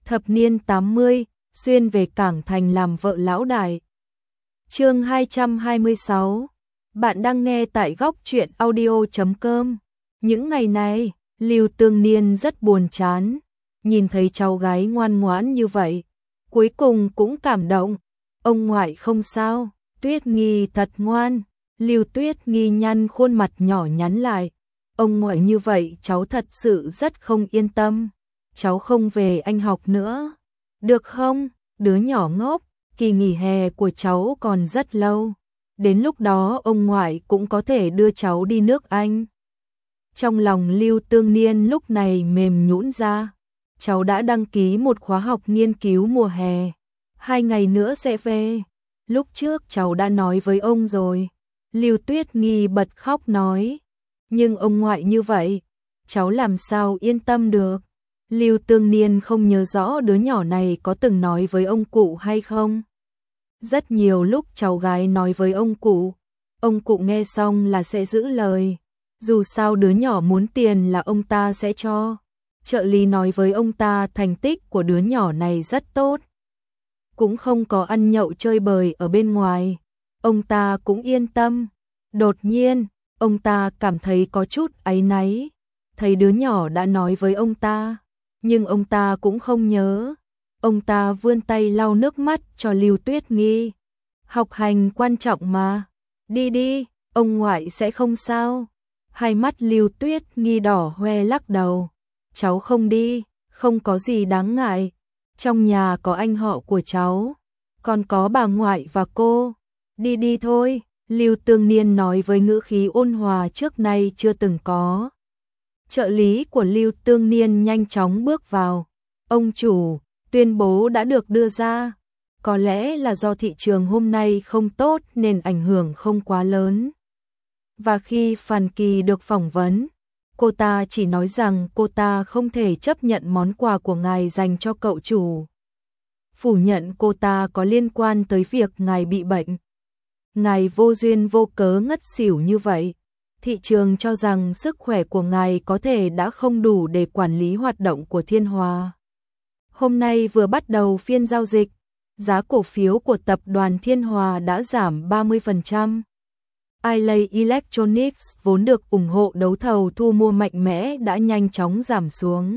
thập niên 80, xuyên về Cảng Thành làm vợ lão đại. Chương 226. Bạn đang nghe tại góc truyện audio.com. Những ngày này, Lưu Tương Niên rất buồn chán, nhìn thấy cháu gái ngoan ngoãn như vậy, cuối cùng cũng cảm động. Ông ngoại không sao, Tuyết Nghi thật ngoan. Lưu Tuyết Nghi nhăn khuôn mặt nhỏ nhắn lại. Ông ngoại như vậy cháu thật sự rất không yên tâm. Cháu không về Anh học nữa, được không? Đứa nhỏ ngốc, kỳ nghỉ hè của cháu còn rất lâu. Đến lúc đó ông ngoại cũng có thể đưa cháu đi nước Anh. Trong lòng Lưu Tương Niên lúc này mềm nhũn ra. Cháu đã đăng ký một khóa học nghiên cứu mùa hè. 2 ngày nữa sẽ về. Lúc trước cháu đã nói với ông rồi. Lưu Tuyết Nghi bật khóc nói. Nhưng ông ngoại như vậy, cháu làm sao yên tâm được? Lưu Tương Niên không nhớ rõ đứa nhỏ này có từng nói với ông cụ hay không. Rất nhiều lúc cháu gái nói với ông cụ nghe xong là sẽ giữ lời. Dù sao đứa nhỏ muốn tiền là ông ta sẽ cho. Trợ lý nói với ông ta thành tích của đứa nhỏ này rất tốt. Cũng không có ăn nhậu chơi bời ở bên ngoài. Ông ta cũng yên tâm. Đột nhiên, ông ta cảm thấy có chút áy náy. Thấy đứa nhỏ đã nói với ông ta, nhưng ông ta cũng không nhớ. Ông ta vươn tay lau nước mắt cho Lưu Tuyết Nghi. Học hành quan trọng mà. Đi đi, ông ngoại sẽ không sao. Hai mắt Lưu Tuyết Nghi đỏ hoe lắc đầu. Cháu không đi, không có gì đáng ngại. Trong nhà có anh họ của cháu, còn có bà ngoại và cô. Đi đi thôi, Lưu Tương Niên nói với ngữ khí ôn hòa trước nay chưa từng có. Trợ lý của Lưu Tương Niên nhanh chóng bước vào. Ông chủ, tuyên bố đã được đưa ra. Có lẽ là do thị trường hôm nay không tốt nên ảnh hưởng không quá lớn. Và khi Phan Kỳ được phỏng vấn, cô ta chỉ nói rằng cô ta không thể chấp nhận món quà của ngài dành cho cậu chủ. Phủ nhận cô ta có liên quan tới việc ngài bị bệnh. Ngài vô duyên vô cớ ngất xỉu như vậy. Thị trường cho rằng sức khỏe của ngài có thể đã không đủ để quản lý hoạt động của Thiên Hòa. Hôm nay vừa bắt đầu phiên giao dịch, giá cổ phiếu của tập đoàn Thiên Hòa đã giảm 30%. Ilay Electronics vốn được ủng hộ đấu thầu thu mua mạnh mẽ đã nhanh chóng giảm xuống.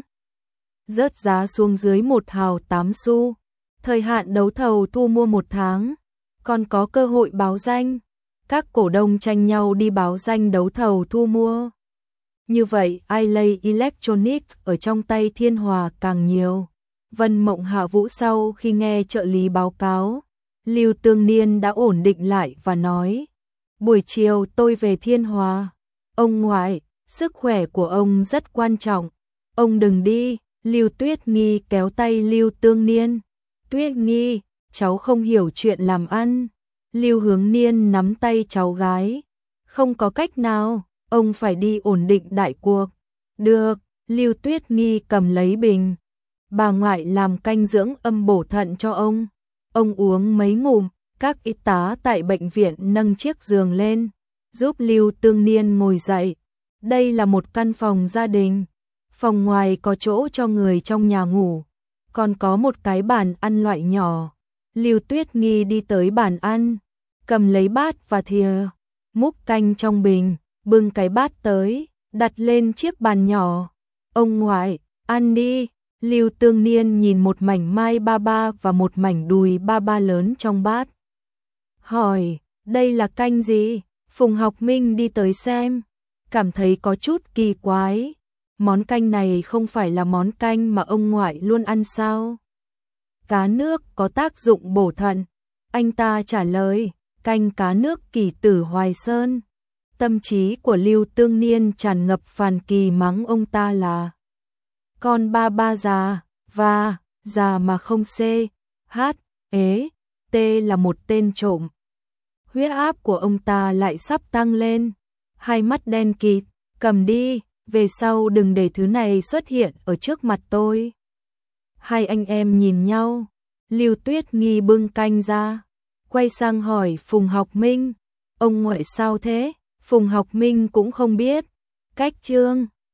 Rớt giá xuống dưới 1 hào 8 xu. Thời hạn đấu thầu thu mua 1 tháng. Còn có cơ hội báo danh. Các cổ đông tranh nhau đi báo danh đấu thầu thu mua. Như vậy, Ilay Electronics ở trong tay Thiên Hòa càng nhiều. Vân Mộng Hạ Vũ sau khi nghe trợ lý báo cáo, Lưu Tương Niên đã ổn định lại và nói: buổi chiều tôi về Thiên Hòa. Ông ngoại, sức khỏe của ông rất quan trọng. Ông đừng đi. Lưu Tuyết Nghi kéo tay Lưu Tương Niên. Tuyết Nghi, cháu không hiểu chuyện làm ăn. Lưu Hướng Niên nắm tay cháu gái. Không có cách nào, ông phải đi ổn định đại cuộc. Được, Lưu Tuyết Nghi cầm lấy bình. Bà ngoại làm canh dưỡng âm bổ thận cho ông. Ông uống mấy ngụm, các y tá tại bệnh viện nâng chiếc giường lên, giúp Lưu Tương Niên ngồi dậy. Đây là một căn phòng gia đình. Phòng ngoài có chỗ cho người trong nhà ngủ, còn có một cái bàn ăn loại nhỏ. Lưu Tuyết Nghi đi tới bàn ăn, cầm lấy bát và thìa, múc canh trong bình, bưng cái bát tới, đặt lên chiếc bàn nhỏ. Ông ngoại, ăn đi. Lưu Tương Niên nhìn một mảnh mai ba ba và một mảnh đùi ba ba lớn trong bát. Hỏi, đây là canh gì? Phùng Học Minh đi tới xem, cảm thấy có chút kỳ quái. Món canh này không phải là món canh mà ông ngoại luôn ăn sao? Cá nước có tác dụng bổ thận. Anh ta trả lời, canh cá nước Kỳ Tử Hoài Sơn. Tâm trí của Lưu Tương Niên tràn ngập phàn kỳ mắng ông ta là con ba ba già, và già mà không c, h, ế, t là một tên trộm. Huyết áp của ông ta lại sắp tăng lên. Hai mắt đen kịt, cầm đi, về sau đừng để thứ này xuất hiện ở trước mặt tôi. Hai anh em nhìn nhau. Lưu Tuyết Nghi bưng canh ra, quay sang hỏi Phùng Học Minh, ông ngoại sao thế? Phùng Học Minh cũng không biết. Cách chương